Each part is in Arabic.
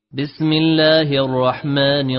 بسم الله الرحمن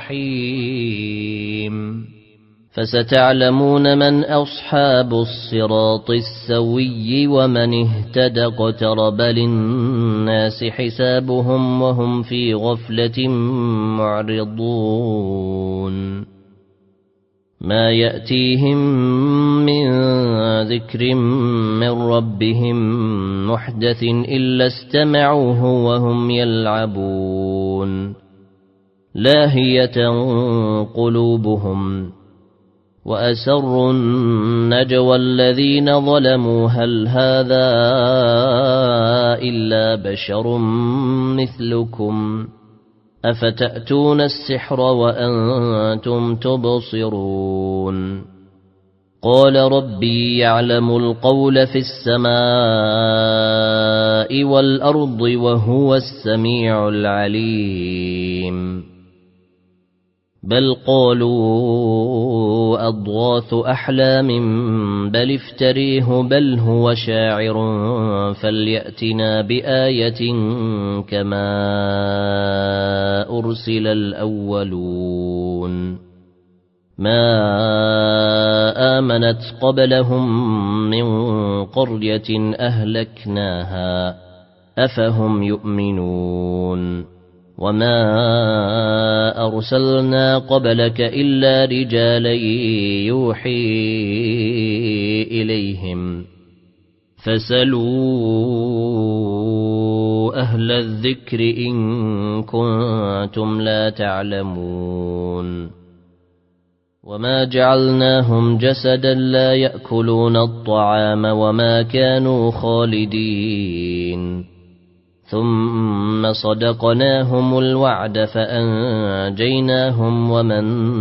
الرحيم فستعلمون من أصحاب الصراط السوي ومن اهتدى. اقترب للناس حسابهم وهم في غفلة معرضون ما يأتيهم من ذكر من ربهم محدث إلا استمعوه وهم يلعبون لاهية قلوبهم وأسروا النجوى الذين ظلموا هل هذا إلا بشر مثلكم أفتأتون السحر وأنتم تبصرون قال ربي يعلم القول في السماء والأرض وهو السميع العليم بل قالوا أضغاث أحلام بل افتريه بل هو شاعر فليأتنا بآية كما أرسل الأولون ما آمنت قبلهم من قرية أهلكناها أفهم يؤمنون وما أرسلنا قبلك إلا رجالا يوحي إليهم فاسألوا أهل الذكر إن كنتم لا تعلمون وما جعلناهم جسدا لا يأكلون الطعام وما كانوا خالدين ثم صدقناهم الوعد فأنجيناهم ومن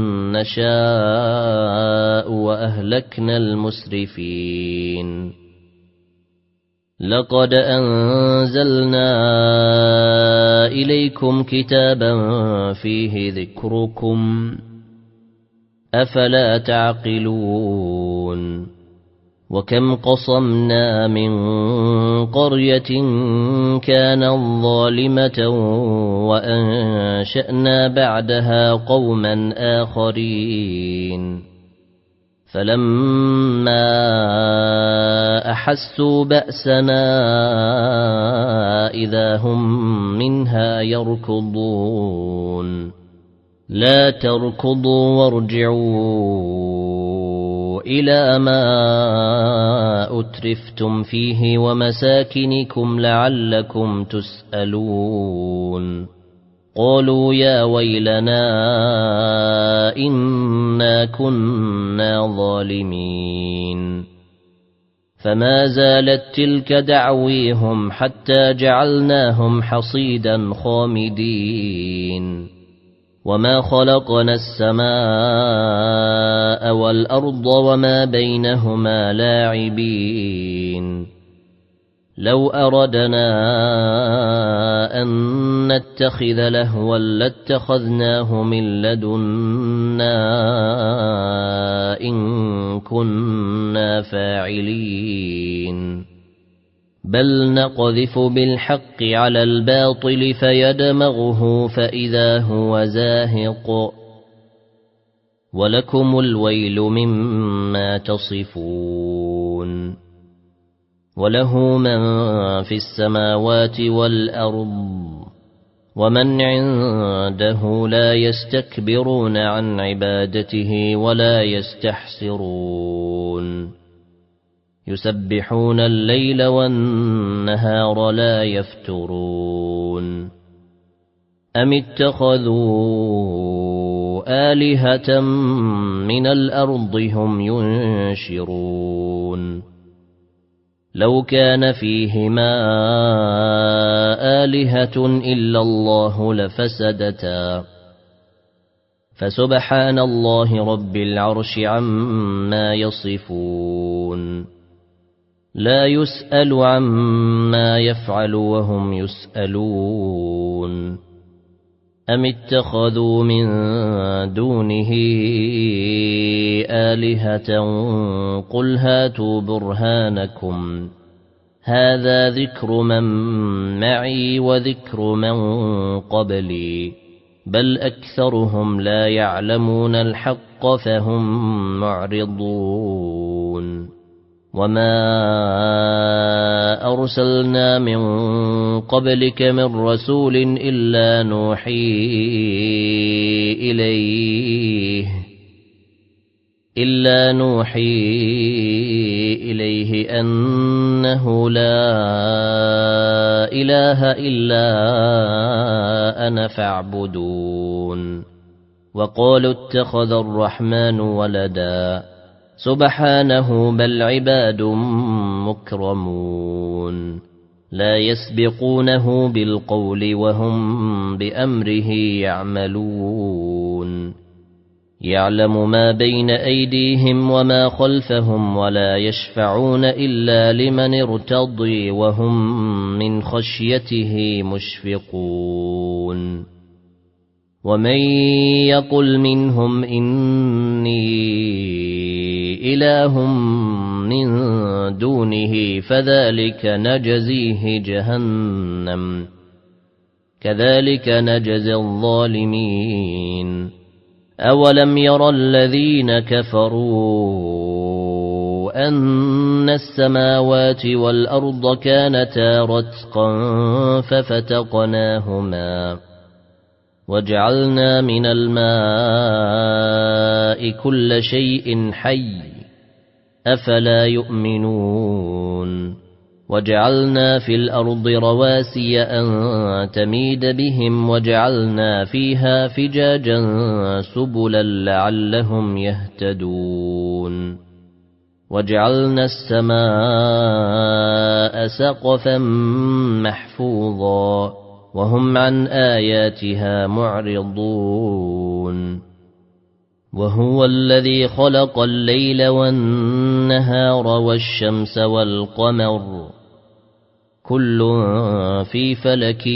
نشاء وأهلكنا المسرفين لقد أنزلنا إليكم كتابا فيه ذكركم أفلا تعقلون وكم قصمنا من قرية كانت ظالمة وأنشأنا بعدها قوما آخرين فلما أحسوا بأسنا إذا هم منها يركضون لا تركضوا وارجعوا إلى ما أترفتم فيه ومساكنكم لعلكم تسألون قالوا يا ويلنا إنا كنا ظالمين فما زالت تلك دعويهم حتى جعلناهم حصيدا خامدين وما خلقنا السماء والأرض وما بينهما لاعبين لو أردنا أن نتخذ لهوا لاتخذناه من لدنا إن كنا فاعلين بل نقذف بالحق على الباطل فيدمغه فإذا هو زاهق ولكم الويل مما تصفون وله من في السماوات والأرض ومن عنده لا يستكبرون عن عبادته ولا يستحسرون يسبحون الليل والنهار لا يفترون أم اتخذوا آلهة من الأرض هم ينشرون لو كان فيهما آلهة إلا الله لفسدتا فسبحان الله رب العرش عما يصفون لا يسأل عما يفعل وهم يسألون أم اتخذوا من دونه آلهة قل هاتوا برهانكم هذا ذكر من معي وذكر من قبلي بل أكثرهم لا يعلمون الحق فهم معرضون وما أرسلنا من قبلك من رسول إلا نوحي إليه أنه لا إله إلا أنا فاعبدون وقالوا اتخذ الرحمن ولدا سبحانه بل عباد مكرمون لا يسبقونه بالقول وهم بأمره يعملون يعلم ما بين أيديهم وما خلفهم ولا يشفعون إلا لمن ارتضي وهم من خشيته مشفقون ومن يقل منهم إني إله من دونه فذلك نجزيه جهنم كذلك نجزي الظالمين أولم ير الذين كفروا أن السماوات والأرض كانتا رتقا ففتقناهما وجعلنا من الماء كل شيء حي أفلا يؤمنون وجعلنا في الأرض رواسي أن تميد بهم وجعلنا فيها فجاجا سبلا لعلهم يهتدون وجعلنا السماء سقفا محفوظا وهم عن آياتها معرضون وهو الذي خلق الليل والنهار والشمس والقمر كل في فلك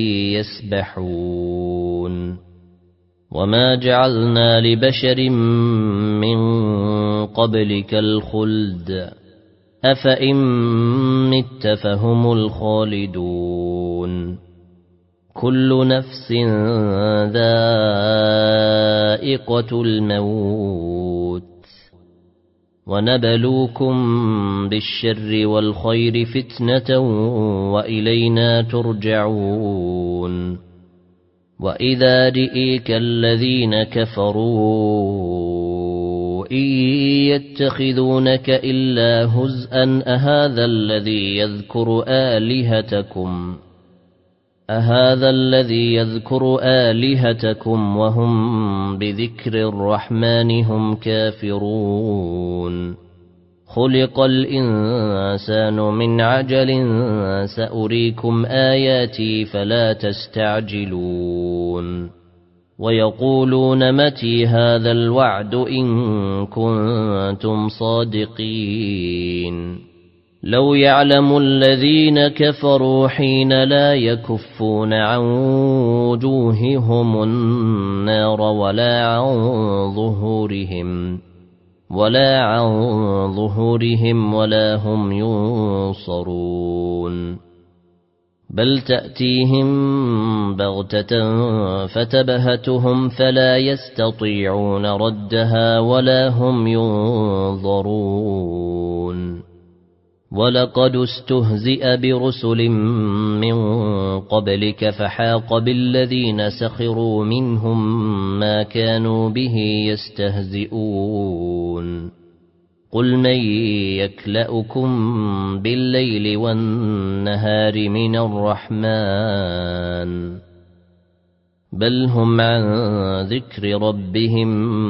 يسبحون وما جعلنا لبشر من قبلك الخلد أفإن مت فهم الخالدون كل نفس ذائقة الموت ونبلوكم بالشر والخير فتنة وإلينا ترجعون وإذا جئك الذين كفروا إن يتخذونك إلا هزءا أهذا الذي يذكر آلهتكم وهم بذكر الرحمن هم كافرون خلق الإنسان من عجل سأريكم آياتي فلا تستعجلون ويقولون متى هذا الوعد إن كنتم صادقين لو يعلم الذين كفروا حين لا يكفون عن وجوههم النار ولا عن ظهورهم ولا هم ينصرون بل تأتيهم بغتة فتبهتهم فلا يستطيعون ردها ولا هم ينظرون ولقد استهزئ برسل من قبلك فحاق بالذين سخروا منهم ما كانوا به يستهزئون قل من يكلؤكم بالليل والنهار من الرحمن بل هم عن ذكر ربهم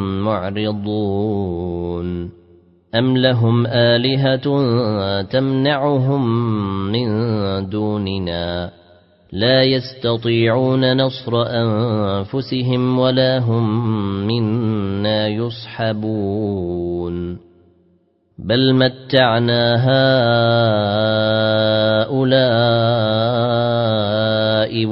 معرضون أم لهم آلهة تمنعهم من دوننا لا يستطيعون نصر أنفسهم ولا هم منا يصحبون بل متعنا هؤلاء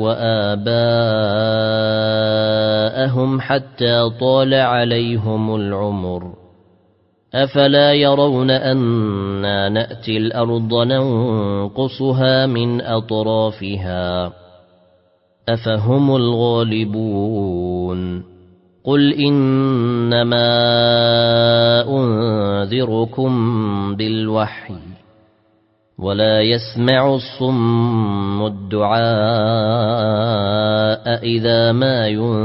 وآباءهم حتى طال عليهم العمر أفلا يرون أنا نأتي الأرض ننقصها من أطرافها أفهم الغالبون قل إنما أنذركم بالوحي ولا يسمع الصم الدعاء إذا ما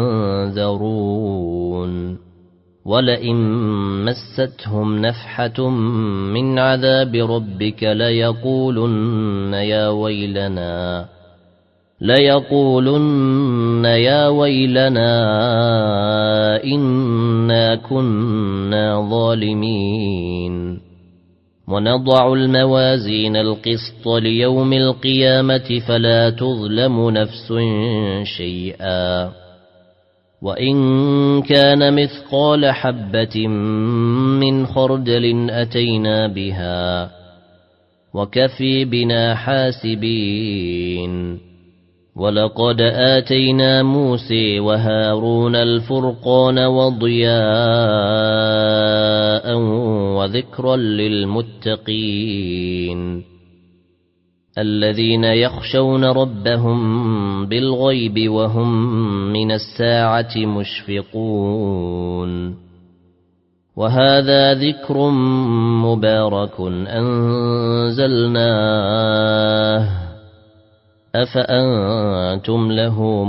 ينذرون ولئن مستهم نفحة من عذاب ربك ليقولن يا ويلنا إنا كنا ظالمين ونضع الموازين القسط ليوم القيامة فلا تظلم نفس شيئا وإن كان مثقال حبة من خردل أتينا بها وكفي بنا حاسبين ولقد آتينا موسى وهارون الفرقان وضياء وذكرا للمتقين الذين يخشون ربهم بالغيب وهم من الساعة مشفقون وهذا ذكر مبارك أنزلناه أفأنتم له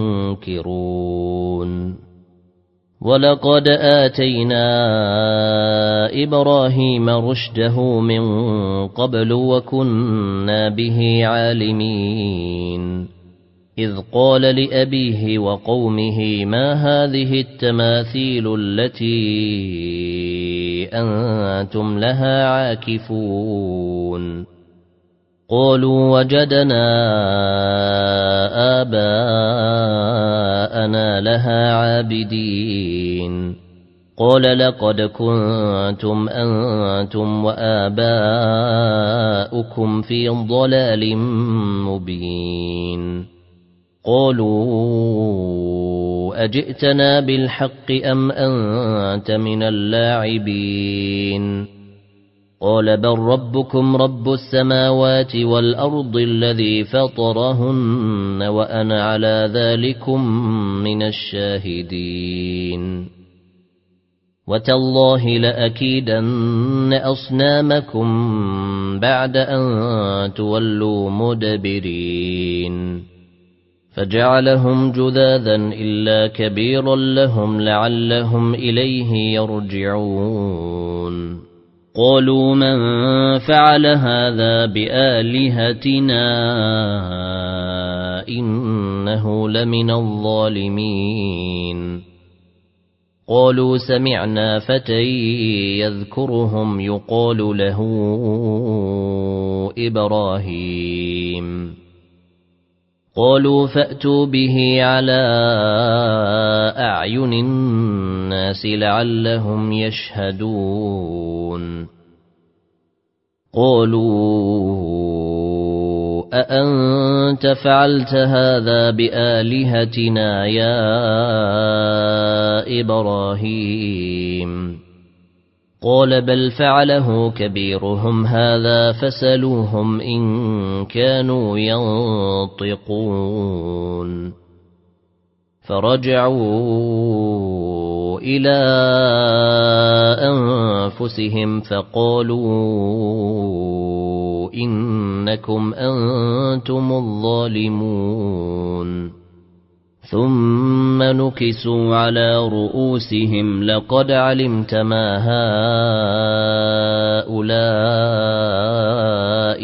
منكرون ولقد آتينا إبراهيم رشده من قبل وكنا به عالمين إذ قال لأبيه وقومه ما هذه التماثيل التي أنتم لها عاكفون قالوا وجدنا آباءنا لها عابدين قال لقد كنتم أنتم وآباؤكم في ضلال مبين قالوا أجئتنا بالحق أم أنت من اللاعبين قال بل ربكم رب السماوات والأرض الذي فطرهن وأنا على ذلكم من الشاهدين وتالله لأكيدن أصنامكم بعد أن تولوا مدبرين فجعلهم جذاذا إلا كبيرا لهم لعلهم إليه يرجعون قالوا من فعل هذا بآلهتنا إنه لمن الظالمين قالوا سمعنا فتى يذكرهم يقال له إبراهيم قالوا فأتوا به على أعين الناس لعلهم يشهدون قالوا أأنت فعلت هذا بآلهتنا يا إبراهيم قال بل فعله كبيرهم هذا فسلوهم إن كانوا ينطقون فرجعوا إلى أنفسهم فقالوا إنكم أنتم الظالمون ثم نكسوا على رؤوسهم لقد علمت ما هؤلاء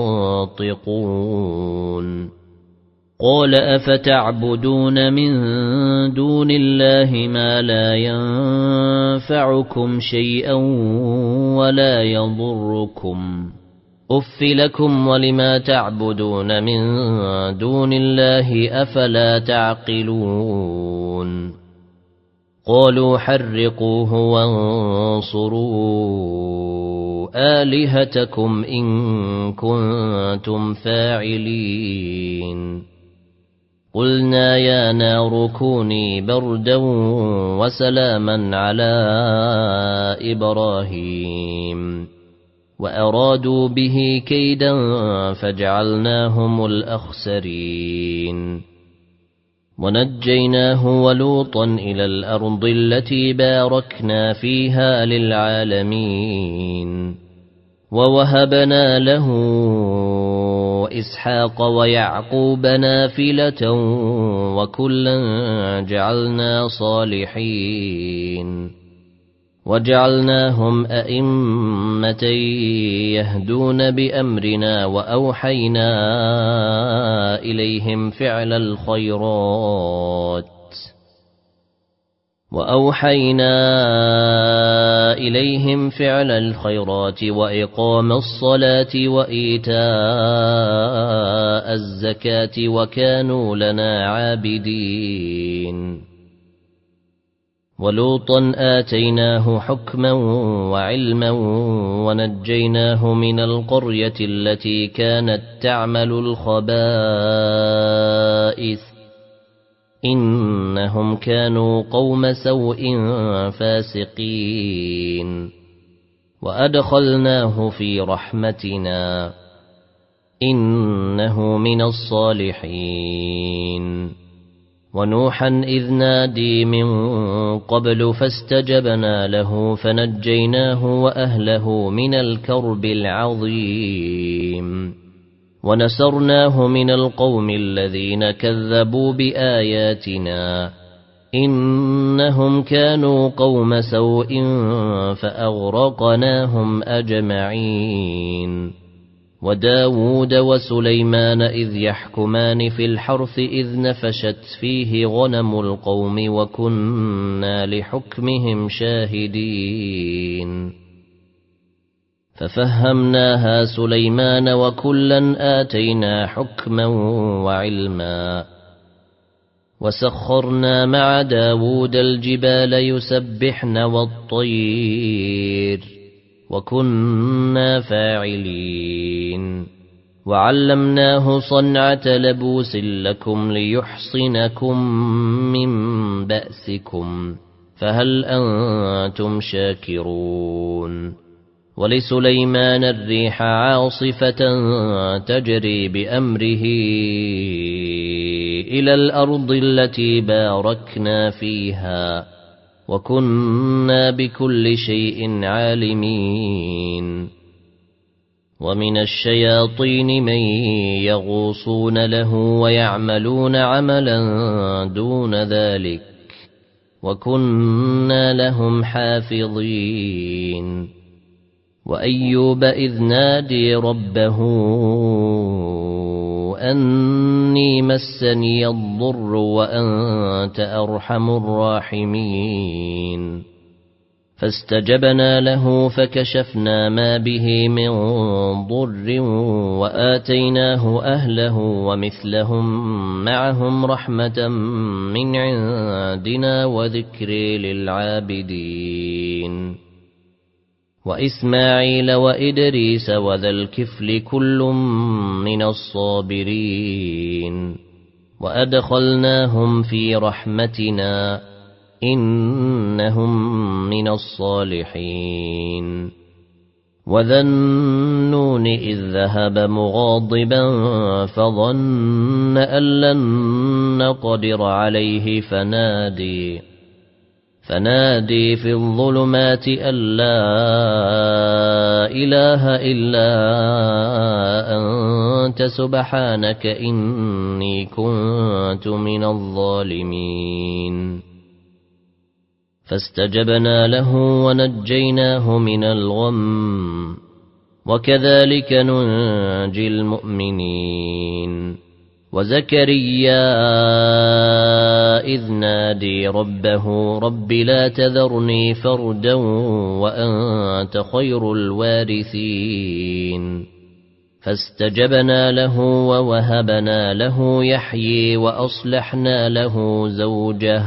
ينطقون قال أفتعبدون من دون الله ما لا ينفعكم شيئا ولا يضركم أف لكم ولما تعبدون من دون الله أفلا تعقلون قالوا حرقوه وانصروا آلهتكم إن كنتم فاعلين قلنا يا نار كوني بردا وسلاما على إبراهيم وأرادوا به كيدا فجعلناهم الأخسرين ونجيناه ولوطا إلى الأرض التي باركنا فيها للعالمين ووهبنا له إسحاق ويعقوب نافلة وكلا جعلنا صالحين وجعلناهم أئمة يهدون بأمرنا وأوحينا إليهم فعل الخيرات وإقام الصلاة وإيتاء الزكاة وكانوا لنا عابدين ولوطا آتيناه حكما وعلما ونجيناه من القرية التي كانت تعمل الخبائث إنهم كانوا قوم سوء فاسقين وأدخلناه في رحمتنا إنه من الصالحين ونوحا إذ نادي من قبل فاستجبنا له فنجيناه وأهله من الكرب العظيم ونصرناه من القوم الذين كذبوا بآياتنا إنهم كانوا قوم سوء فأغرقناهم أجمعين وداود وسليمان إذ يحكمان في الحرث إذ نفشت فيه غنم القوم وكنا لحكمهم شاهدين ففهمناها سليمان وكلا آتينا حكما وعلما وسخرنا مع داود الجبال يسبحن والطير وكنا فاعلين وعلمناه صنعة لبوس لكم ليحصنكم من بأسكم فهل أنتم شاكرون ولسليمان الريح عاصفة تجري بأمره إلى الأرض التي باركنا فيها وكنا بكل شيء عالمين ومن الشياطين من يغوصون له ويعملون عملا دون ذلك وكنا لهم حافظين وأيوب إذ نادي ربه أني مسني الضر وأنت أرحم الراحمين فاستجبنا له فكشفنا ما به من ضر وآتيناه أهله ومثلهم معهم رحمة من عندنا وذكر للعابدين وإسماعيل وإدريس وذا الكفل كل من الصابرين وأدخلناهم في رحمتنا إنهم من الصالحين وذا النون إذ ذهب مغاضبا فظن أن لن نقدر عليه فنادي في الظلمات أن لا إله إلا أنت سبحانك إني كنت من الظالمين فاستجبنا له ونجيناه من الغم وكذلك ننجي المؤمنين وزكريا إذ نادي ربه رب لا تذرني فردا وأنت خير الوارثين فاستجبنا له ووهبنا له يحيي وأصلحنا له زوجه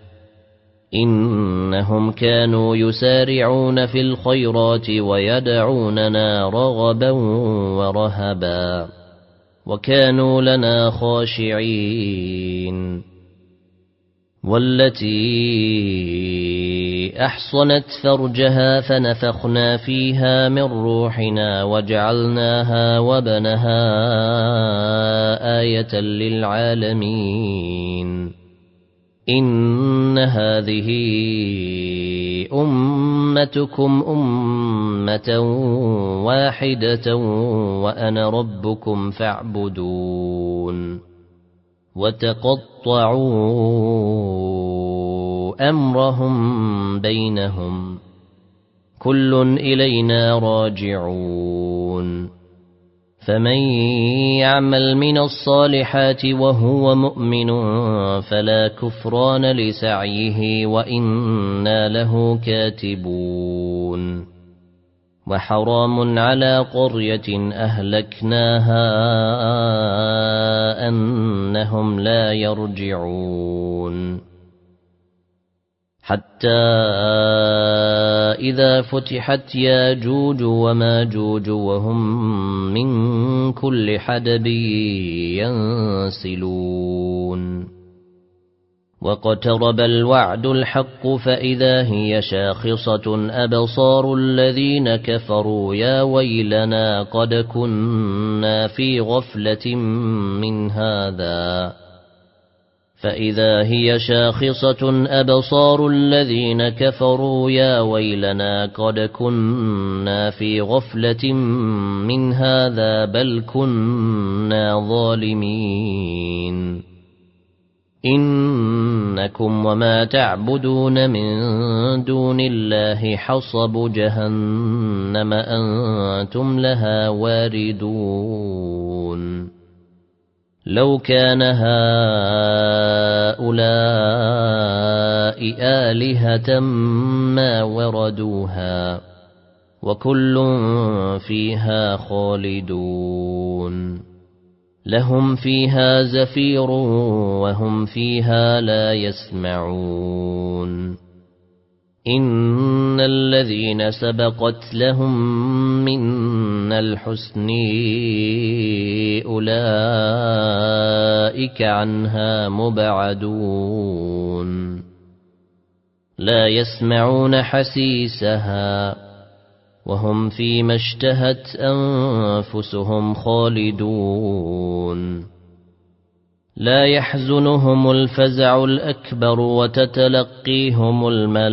إنهم كانوا يسارعون في الخيرات ويدعوننا رغبا ورهبا وكانوا لنا خاشعين والتي أحصنت فرجها فنفخنا فيها من روحنا وجعلناها وابنها آية للعالمين إن هذه أمتكم أمة واحدة وأنا ربكم فاعبدون وتقطعوا أمرهم بينهم كل إلينا راجعون فمن يعمل من الصالحات وهو مؤمن فلا كفران لسعيه وإنا له كاتبون وحرام على قرية أهلكناها أنهم لا يرجعون حتى إذا فتحت ياجوج وماجوج وهم من كل حدب ينسلون واقترب الوعد الحق فإذا هي شاخصة أبصار الذين كفروا يا ويلنا قد كنا في غفلة من هذا فإذا هي شاخصة أبصار الذين كفروا يا ويلنا قد كنا في غفلة من هذا بل كنا ظالمين إنكم وما تعبدون من دون الله حصب جهنم أنتم لها واردون لو كان هؤلاء آلهة ما وردوها وكل فيها خالدون لهم فيها زفير وهم فيها لا يسمعون إن الذين سبقت لهم منا الحسن أولئك عنها مبعدون لا يسمعون حسيسها وهم فيما اشتهت أنفسهم خالدون لا يحزنهم الفزع الأكبر وتتلقيهم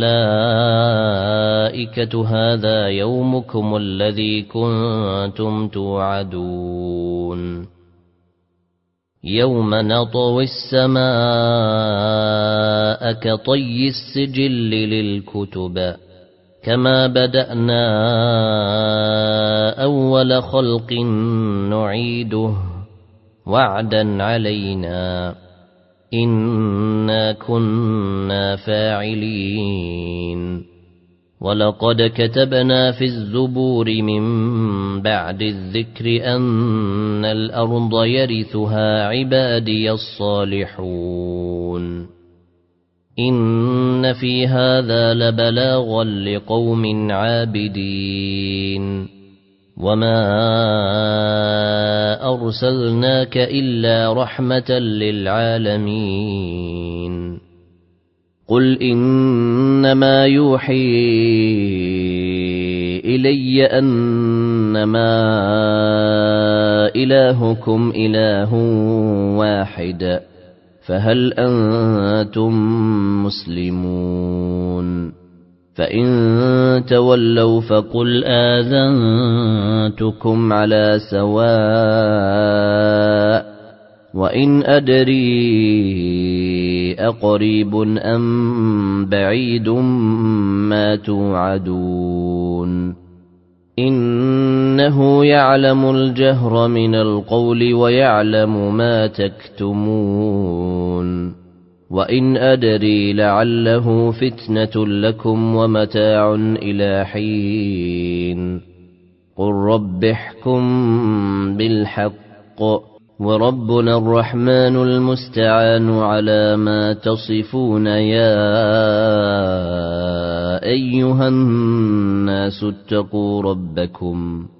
الملائكة هذا يومكم الذي كنتم توعدون يوم نطوي السماء كطي السجل للكتب كما بدأنا أول خلق نعيده وعدا علينا إنا كنا فاعلين ولقد كتبنا في الزبور من بعد الذكر أن الأرض يرثها عبادي الصالحون إن في هذا لبلاغا لقوم عابدين وما أرسلناك إلا رحمة للعالمين قل إنما يوحي إلي أنما إلهكم إله واحد فهل أنتم مسلمون فإن تولوا فقل آذنتكم على سواء وإن أدري أقريب أم بعيد ما توعدون إنه يعلم الجهر من القول ويعلم ما تكتمون وإن أدري لعله فتنة لكم ومتاع إلى حين قل رب احكم بالحق وربنا الرحمن المستعان على ما تصفون يا أيها الناس اتقوا ربكم